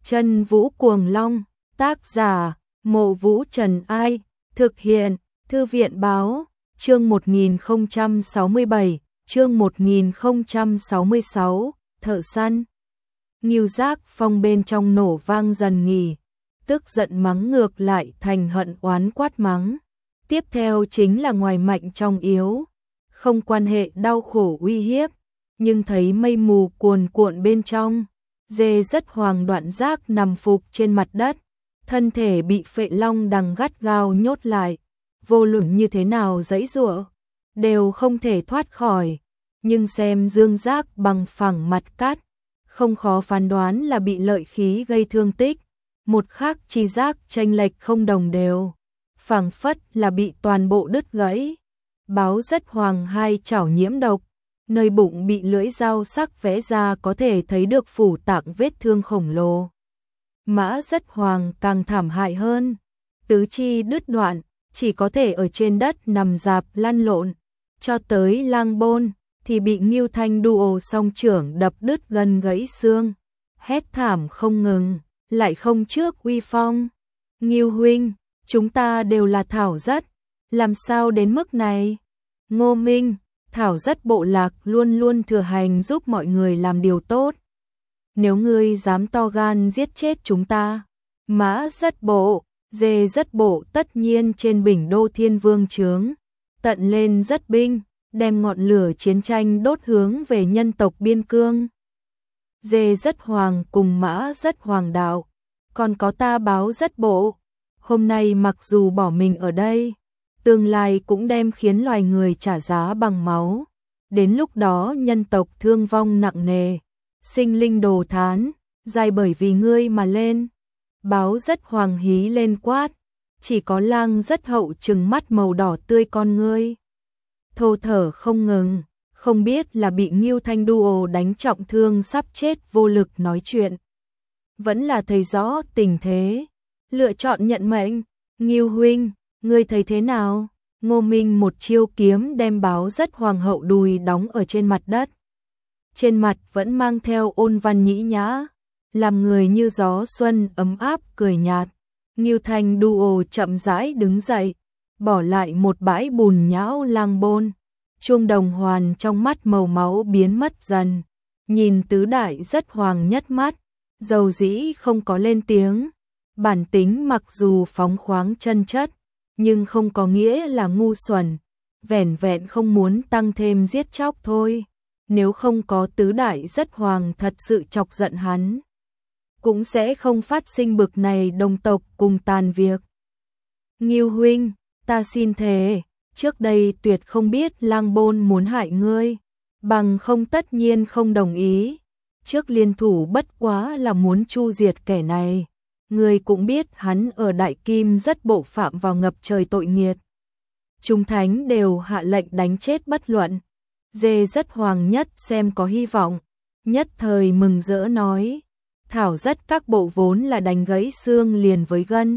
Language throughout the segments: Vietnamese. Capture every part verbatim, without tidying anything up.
Chân Vũ Cuồng Long, tác giả, Mộ Vũ Trần Ai, thực hiện, Thư viện Báo, chương một nghìn không trăm sáu mươi bảy, chương một nghìn không trăm sáu mươi sáu, thợ săn. Ngưu Giác Phong bên trong nổ vang dần nghỉ, tức giận mắng ngược lại thành hận oán quát mắng. Tiếp theo chính là ngoài mạnh trong yếu, không quan hệ đau khổ uy hiếp, nhưng thấy mây mù cuồn cuộn bên trong. Dê Rất Hoàng Đoạn Giác nằm phục trên mặt đất, thân thể bị Phệ Long đằng gắt gao nhốt lại, vô luận như thế nào giãy giụa đều không thể thoát khỏi, nhưng xem Dương Giác bằng phẳng mặt cát, không khó phán đoán là bị lợi khí gây thương tích, một khắc chi giác chênh lệch không đồng đều, phảng phất là bị toàn bộ đứt gãy. Báo Rất Hoàng hai chảo nhiễm độc, nơi bụng bị lưỡi dao sắc vẽ ra có thể thấy được phủ tạng vết thương khổng lồ. Mã Rất Hoàng càng thảm hại hơn, tứ chi đứt đoạn, chỉ có thể ở trên đất nằm rạp lăn lộn, cho tới Lang Bôn thì bị Ngưu Thanh Duo song trưởng đập đứt gần gãy xương, hét thảm không ngừng, lại không trước uy phong. Ngưu huynh, chúng ta đều là Thảo Rất, làm sao đến mức này? Ngô Minh, Thảo Rất bộ lạc luôn luôn thừa hành giúp mọi người làm điều tốt. Nếu ngươi dám to gan giết chết chúng ta, Mã Rất Bộ, Dê Rất Bộ tất nhiên trên Bình Đô Thiên Vương trướng, tận lên rất binh, đem ngọn lửa chiến tranh đốt hướng về nhân tộc biên cương. Dê Rất Hoàng cùng Mã Rất Hoàng đạo, còn có ta Báo Rất Bộ, hôm nay mặc dù bỏ mình ở đây, tương lai cũng đem khiến loài người trả giá bằng máu. Đến lúc đó nhân tộc thương vong nặng nề, sinh linh đồ thán, dài bởi vì ngươi mà lên. Báo Rất Hoàng hí lên quát, chỉ có Lang Rất Hậu trừng mắt màu đỏ tươi con ngươi, thô thở không ngừng, không biết là bị Ngưu Thanh Duo đánh trọng thương sắp chết vô lực nói chuyện, vẫn là thấy rõ tình thế, lựa chọn nhận mệnh. Ngưu huynh, ngươi thấy thế nào? Ngô Minh một chiêu kiếm đem Báo Rất Hoàng hậu đùi đóng ở trên mặt đất, trên mặt vẫn mang theo ôn văn nhĩ nhã, làm người như gió xuân ấm áp cười nhạt. Ngưu Thanh Duo chậm rãi đứng dậy, bỏ lại một bãi bùn nhão Lang Bôn, chuông đồng hoàn trong mắt màu máu biến mất dần, nhìn tứ đại Rất Hoàng nhất mắt, dầu dĩ không có lên tiếng. Bản tính mặc dù phóng khoáng chân chất, nhưng không có nghĩa là ngu xuẩn, vẻn vẹn không muốn tăng thêm giết chóc thôi. Nếu không có tứ đại Rất Hoàng thật sự chọc giận hắn, cũng sẽ không phát sinh bực này đồng tộc cùng tàn việc. Ngưu huynh, ta xin thề, trước đây tuyệt không biết Lang Bôn muốn hại ngươi, bằng không tất nhiên không đồng ý. Trước liên thủ bất quá là muốn chu diệt kẻ này. Ngươi cũng biết hắn ở Đại Kim Rất Bộ phạm vào ngập trời tội nghiệt. Chúng thánh đều hạ lệnh đánh chết bất luận. Dê Rất Hoàng nhất xem có hy vọng, nhất thời mừng rỡ nói, Thảo Rất các bộ vốn là đánh gãy xương liền với gân.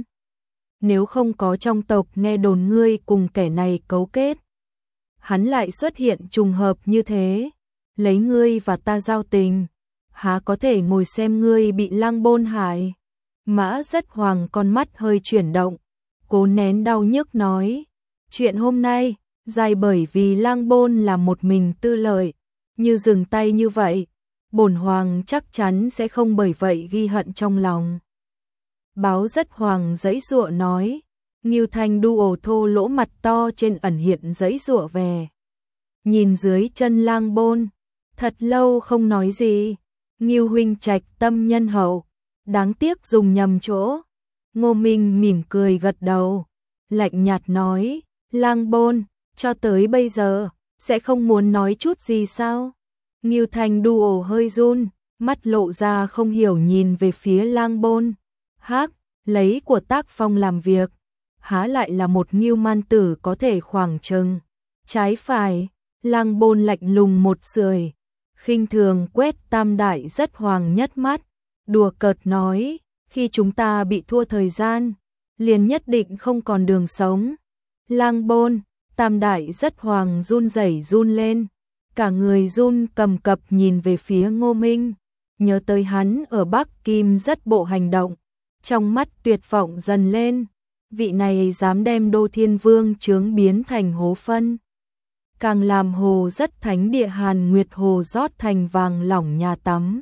Nếu không có trong tộc nghe đồn ngươi cùng kẻ này cấu kết, hắn lại xuất hiện trùng hợp như thế, lấy ngươi và ta giao tình, há có thể ngồi xem ngươi bị Lang Bôn hại. Mã Rất Hoàng con mắt hơi chuyển động, cố nén đau nhức nói, chuyện hôm nay, dài bởi vì Lang Bôn là một mình tư lợi, như dừng tay như vậy, bổn hoàng chắc chắn sẽ không bởi vậy ghi hận trong lòng. Báo Rất Hoàng giãy giụa nói, Ngưu Thanh Duo thô lỗ mặt to trên ẩn hiện giãy giụa về. Nhìn dưới chân Lang Bôn, thật lâu không nói gì. Ngưu huynh trạch tâm nhân hậu, đáng tiếc dùng nhầm chỗ. Ngô Minh mỉm cười gật đầu, lạnh nhạt nói, Lang Bôn, cho tới bây giờ, sẽ không muốn nói chút gì sao? Ngưu Thanh Duo hơi run, mắt lộ ra không hiểu nhìn về phía Lang Bôn. Hắc, lấy của tác phong làm việc, há lại là một Ngưu man tử có thể khoảng chừng. Trái phải, Lang Bôn lạnh lùng một sưởi, khinh thường quét tam đại Rất Hoàng nhất mắt, đùa cợt nói, khi chúng ta bị thua thời gian, liền nhất định không còn đường sống. Lang Bôn, tam đại Rất Hoàng run rẩy run lên, cả người run cầm cập nhìn về phía Ngô Minh. nhớ tới hắn ở Bắc Kim rất bộ hành động, trong mắt tuyệt vọng dần lên, vị này dám đem Đô Thiên Vương chướng biến thành hố phân. Càng làm hồ rất thánh địa Hàn Nguyệt Hồ rót thành vàng lỏng nhà tắm.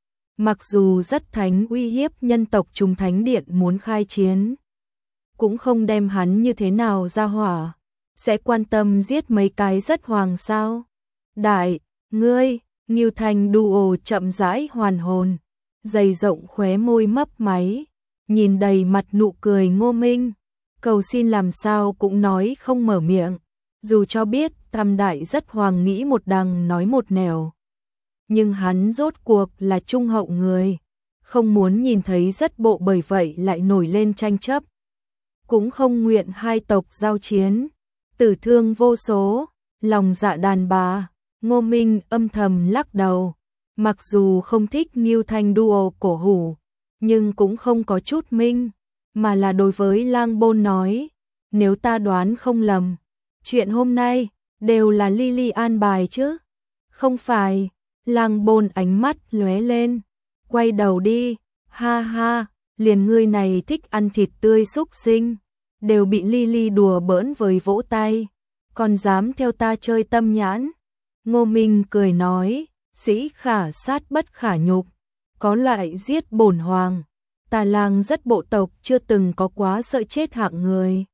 Mặc dù rất thánh uy hiếp nhân tộc Trung Thánh Điện muốn khai chiến, cũng không đem hắn như thế nào ra hỏa, sẽ quan tâm giết mấy cái rất hoàng sao. Đại, ngươi, Ngưu Thanh Duo chậm rãi hoàn hồn, dày rộng khóe môi mấp máy, nhìn đầy mặt nụ cười Ngô Minh, cầu xin làm sao cũng nói không mở miệng, dù cho biết Tam Đại rất hoàng nghĩ một đằng nói một nẻo. Nhưng hắn rốt cuộc là trung hậu người, không muốn nhìn thấy rất bộ bởi vậy lại nổi lên tranh chấp. Cũng không nguyện hai tộc giao chiến, tử thương vô số, lòng dạ đàn bà. Ngô Minh âm thầm lắc đầu, mặc dù không thích Ngưu Thanh Duo cổ hủ, nhưng cũng không có chút minh, mà là đối với Lang Bôn nói, nếu ta đoán không lầm, chuyện hôm nay đều là Lily an bài chứ? Không phải. Lang Bôn ánh mắt lóe lên, quay đầu đi, ha ha, liền ngươi này thích ăn thịt tươi súc sinh, đều bị Lily đùa bỡn với vỗ tay, còn dám theo ta chơi tâm nhãn. Ngô Minh cười nói, sĩ khả sát bất khả nhục, có loại giết bổn hoàng, ta Lang rất bộ tộc chưa từng có quá sợ chết hạng người.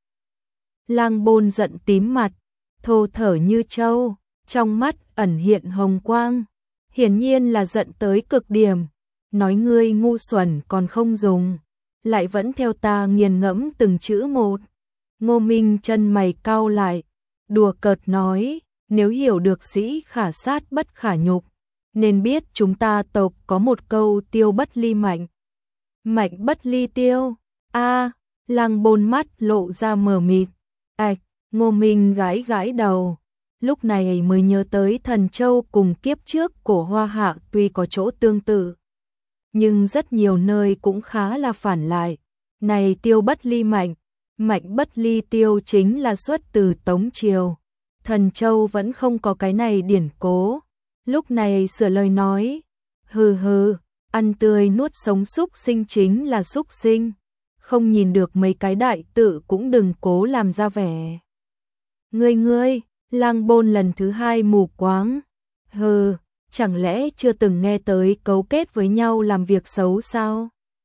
Lang Bôn giận tím mặt, thô thở như trâu, trong mắt ẩn hiện hồng quang, hiển nhiên là giận tới cực điểm, nói ngươi ngu xuẩn còn không dùng, lại vẫn theo ta nghiền ngẫm từng chữ một. Ngô Minh chân mày cau lại, đùa cợt nói, nếu hiểu được sĩ khả sát bất khả nhục, nên biết chúng ta tộc có một câu tiêu bất ly mạnh. Mạnh bất ly tiêu, a Lang Bôn mắt lộ ra mờ mịt, ạch, Ngô Minh gãi gãi đầu, lúc này mới nhớ tới Thần Châu cùng kiếp trước cổ Hoa Hạ tuy có chỗ tương tự, nhưng rất nhiều nơi cũng khá là phản lại. Này tiêu bất ly mạnh, mạnh bất ly tiêu chính là xuất từ Tống Triều. Thần Châu vẫn không có cái này điển cố. Lúc này sửa lời nói, hừ hừ, ăn tươi nuốt sống súc sinh chính là súc sinh, không nhìn được mấy cái đại tự cũng đừng cố làm ra vẻ. Ngươi ngươi, Lang Bôn lần thứ hai mù quáng, hừ, chẳng lẽ chưa từng nghe tới cấu kết với nhau làm việc xấu sao?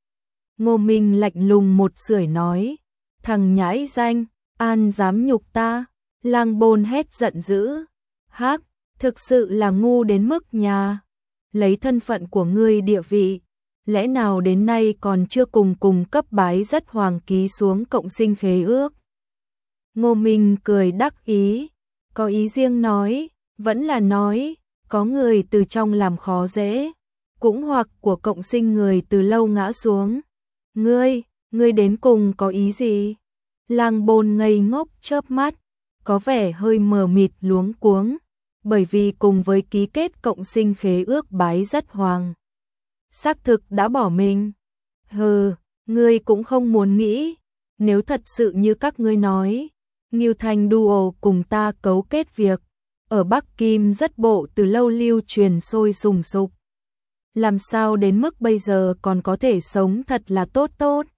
Ngô Minh lạnh lùng một sưởi nói, thằng nhãi danh, an dám nhục ta? Lang Bôn hét giận dữ, hắc, thực sự là ngu đến mức nhà, lấy thân phận của ngươi địa vị, lẽ nào đến nay còn chưa cùng cùng cấp bái rất hoàng ký xuống cộng sinh khế ước? Ngô Minh cười đắc ý, có ý riêng nói, vẫn là nói, có người từ trong làm khó dễ, cũng hoặc của cộng sinh người từ lâu ngã xuống. Ngươi, ngươi đến cùng có ý gì? Lang Bôn ngây ngốc chớp mắt, có vẻ hơi mờ mịt luống cuống, bởi vì cùng với ký kết cộng sinh khế ước bái rất hoàng, xác thực đã bỏ mình. Hừ, ngươi cũng không muốn nghĩ, nếu thật sự như các ngươi nói, Ngưu Thanh Duo cùng ta cấu kết việc, ở Bắc Kim rất bộ từ lâu lưu truyền sôi sùng sục. Làm sao đến mức bây giờ còn có thể sống thật là tốt tốt.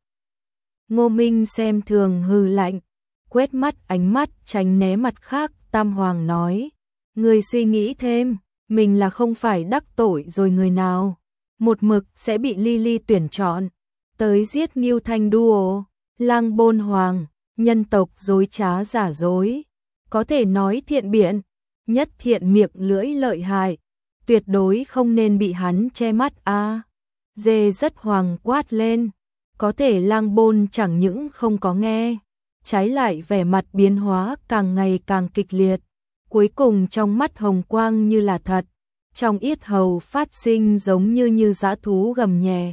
Ngô Minh xem thường hừ lạnh, quét mắt ánh mắt tránh né mặt khác, Tam Hoàng nói, người suy nghĩ thêm, mình là không phải đắc tội rồi người nào, một mực sẽ bị Lily tuyển chọn, tới giết Ngưu Thanh Duo. Lang Bôn Hoàng, nhân tộc dối trá giả dối, có thể nói thiện biện, nhất thiện miệng lưỡi lợi hại, tuyệt đối không nên bị hắn che mắt a. À, dê rất hoàng quát lên, có thể Lang Bôn chẳng những không có nghe, trái lại vẻ mặt biến hóa càng ngày càng kịch liệt, cuối cùng trong mắt hồng quang như là thật, trong yết hầu phát sinh giống như như dã thú gầm nhẹ,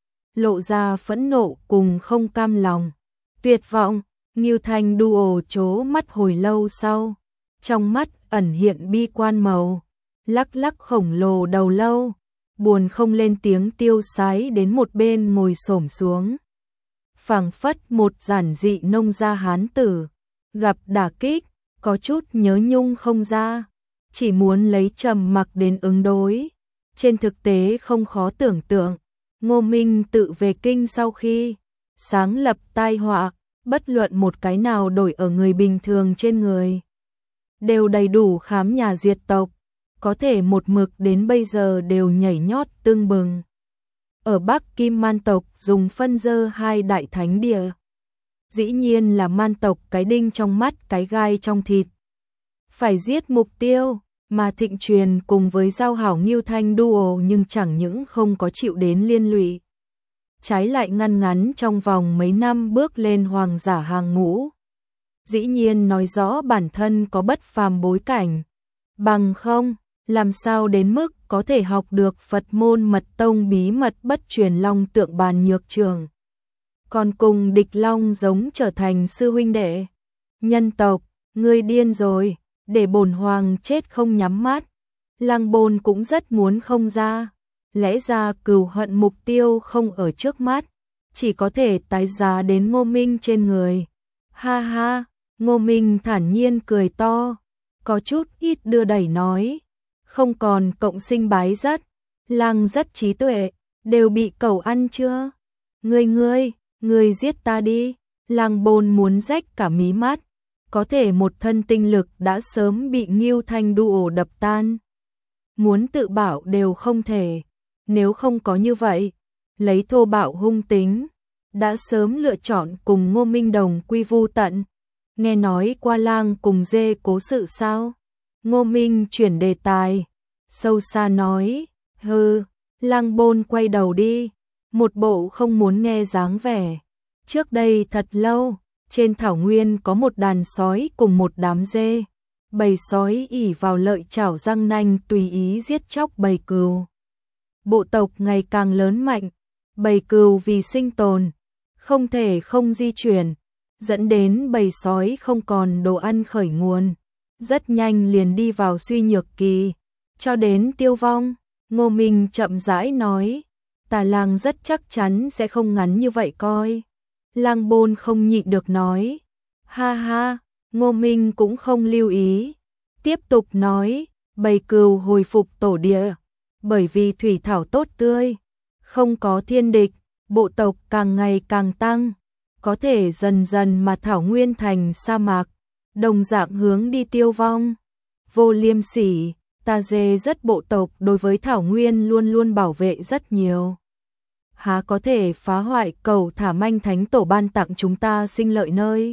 lộ ra phẫn nộ cùng không cam lòng, tuyệt vọng. Ngưu Thanh Duo chố mắt hồi lâu sau, trong mắt ẩn hiện bi quan màu, lắc lắc khổng lồ đầu lâu, buồn không lên tiếng tiêu sái đến một bên ngồi xổm xuống. Phảng phất một giản dị nông gia hán tử, gặp đả kích, có chút nhớ nhung không ra, chỉ muốn lấy trầm mặc đến ứng đối. Trên thực tế không khó tưởng tượng, Ngô Minh tự về kinh sau khi sáng lập tai họa, bất luận một cái nào đổi ở người bình thường trên người, đều đầy đủ khám nhà diệt tộc, có thể một mực đến bây giờ đều nhảy nhót tưng bừng. Ở Bắc Kim Man tộc dùng phân dơ hai đại thánh địa. Dĩ nhiên là Man tộc cái đinh trong mắt cái gai trong thịt. Phải giết mục tiêu, mà Thịnh Truyền cùng với Giao Hảo Ngưu Thanh duo nhưng chẳng những không có chịu đến liên lụy. Trái lại ngăn ngắn trong vòng mấy năm bước lên hoàng giả hàng ngũ. Dĩ nhiên nói rõ bản thân có bất phàm bối cảnh. Bằng không, làm sao đến mức có thể học được Phật môn mật tông bí mật bất truyền long tượng bàn nhược trường. Còn cùng địch long giống trở thành sư huynh đệ. Nhân tộc, ngươi điên rồi, để bổn hoàng chết không nhắm mắt. Lăng Bôn cũng rất muốn không ra. Lẽ ra cừu hận mục tiêu không ở trước mắt, chỉ có thể tái giá đến Ngô Minh trên người. Ha ha, Ngô Minh thản nhiên cười to, có chút ít đưa đẩy nói. Không còn cộng sinh bái rất, Lăng rất trí tuệ, đều bị cẩu ăn chưa? Ngươi ngươi, ngươi giết ta đi. Lăng Bôn muốn rách cả mí mắt, có thể một thân tinh lực đã sớm bị Ngưu Thanh duo đập tan. Muốn tự bảo đều không thể, nếu không có như vậy, lấy thô bạo hung tính, đã sớm lựa chọn cùng Ngô Minh đồng quy vu tận. Nghe nói qua lang cùng dê cố sự sao? Ngô Minh chuyển đề tài, sâu xa nói, hừ, Lăng Bôn quay đầu đi, một bộ không muốn nghe dáng vẻ. Trước đây thật lâu, trên thảo nguyên có một đàn sói cùng một đám dê. Bầy sói ỉ vào lợi chảo răng nanh tùy ý giết chóc bầy cừu. Bộ tộc ngày càng lớn mạnh, bầy cừu vì sinh tồn, không thể không di chuyển, dẫn đến bầy sói không còn đồ ăn khởi nguồn. Rất nhanh liền đi vào suy nhược kỳ, cho đến tiêu vong. Ngô Minh chậm rãi nói, Tà Lang rất chắc chắn sẽ không ngắn như vậy coi. Lăng Bôn không nhịn được nói, ha ha, Ngô Minh cũng không lưu ý. Tiếp tục nói, bầy cừu hồi phục tổ địa, bởi vì thủy thảo tốt tươi, không có thiên địch, bộ tộc càng ngày càng tăng, có thể dần dần mà thảo nguyên thành sa mạc, đồng dạng hướng đi tiêu vong. Vô liêm sỉ, ta dê rất bộ tộc đối với thảo nguyên luôn luôn bảo vệ rất nhiều. Há có thể phá hoại cầu thả manh thánh tổ ban tặng chúng ta sinh lợi nơi.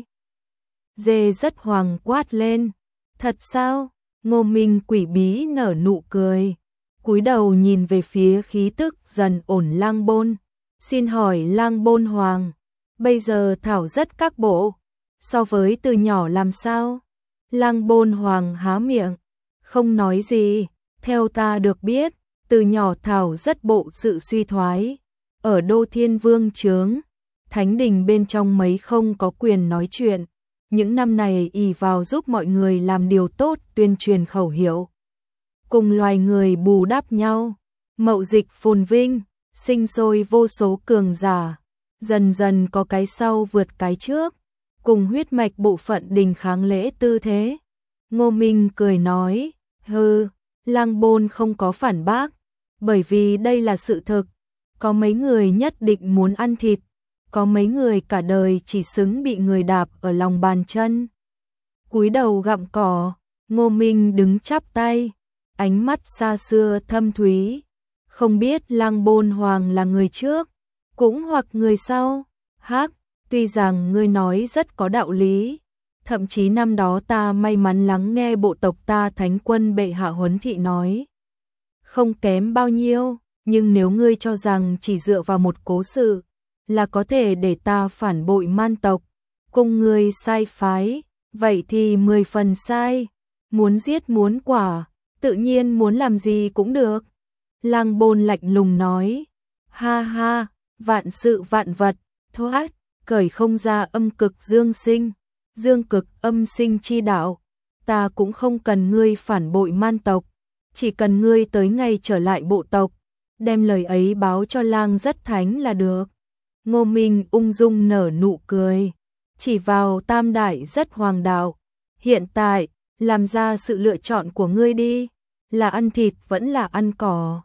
Dê rất hoàng quát lên, thật sao? Ngô Minh quỷ bí nở nụ cười, cúi đầu nhìn về phía khí tức dần ổn Lăng Bôn. Xin hỏi Lăng Bôn hoàng, bây giờ thảo rất các bộ, so với từ nhỏ làm sao? Lăng Bôn hoàng há miệng, không nói gì. Theo ta được biết, từ nhỏ thảo rất bộ sự suy thoái. Ở Đô Thiên Vương chướng, thánh đình bên trong mấy không có quyền nói chuyện. Những năm này ỷ vào giúp mọi người làm điều tốt tuyên truyền khẩu hiệu. Cùng loài người bù đắp nhau, mậu dịch phồn vinh, sinh sôi vô số cường giả. Dần dần có cái sau vượt cái trước, cùng huyết mạch bộ phận đình kháng lễ tư thế. Ngô Minh cười nói, hừ, Lăng Bôn không có phản bác, bởi vì đây là sự thực. Có mấy người nhất định muốn ăn thịt, có mấy người cả đời chỉ xứng bị người đạp ở lòng bàn chân. Cúi đầu gặm cỏ, Ngô Minh đứng chắp tay, ánh mắt xa xưa thâm thúy. Không biết Lăng Bôn hoàng là người trước, cũng hoặc người sau. Hắc, tuy rằng ngươi nói rất có đạo lý, thậm chí năm đó ta may mắn lắng nghe bộ tộc ta thánh quân bệ hạ huấn thị nói, không kém bao nhiêu. Nhưng nếu ngươi cho rằng chỉ dựa vào một cố sự là có thể để ta phản bội Man tộc, cùng ngươi sai phái, vậy thì mười phần sai. Muốn giết muốn quả, tự nhiên muốn làm gì cũng được. Lăng Bôn lạnh lùng nói, ha ha, vạn sự vạn vật, thoát, cởi không ra âm cực dương sinh, dương cực âm sinh chi đạo. Ta cũng không cần ngươi phản bội Man tộc, chỉ cần ngươi tới ngày trở lại bộ tộc, đem lời ấy báo cho Lang rất thánh là được. Ngô Minh ung dung nở nụ cười, chỉ vào tam đại rất hoàng đạo. Hiện tại, làm ra sự lựa chọn của ngươi đi, là ăn thịt vẫn là ăn cỏ.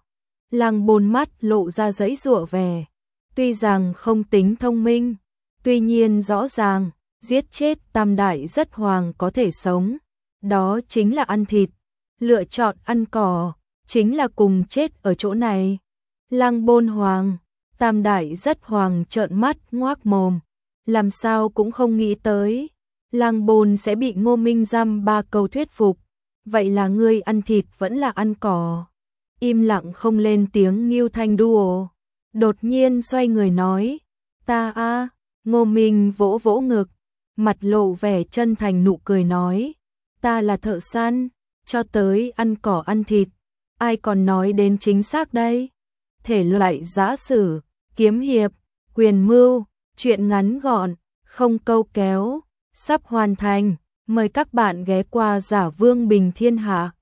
Lăng Bôn mắt lộ ra giãy giụa vẻ. Tuy rằng không tính thông minh, tuy nhiên rõ ràng, giết chết Tam Đại Rất Hoàng có thể sống. Đó chính là ăn thịt. Lựa chọn ăn cỏ, chính là cùng chết ở chỗ này. Lăng Bôn Hoàng, Tam Đại Rất Hoàng trợn mắt ngoác mồm. Làm sao cũng không nghĩ tới. Lăng Bôn sẽ bị Ngô Minh dăm ba câu thuyết phục. Vậy là ngươi ăn thịt vẫn là ăn cỏ. Im lặng không lên tiếng Ngưu Thanh Đuồ. Đột nhiên xoay người nói. Ta a Ngô Minh vỗ vỗ ngực. Mặt lộ vẻ chân thành nụ cười nói. Ta là thợ săn, cho tới ăn cỏ ăn thịt. Ai còn nói đến chính xác đây? Thể loại giã sử, kiếm hiệp, quyền mưu, truyện ngắn gọn, không câu kéo, sắp hoàn thành. Mời các bạn ghé qua Giả Vương Bình Thiên Hạ.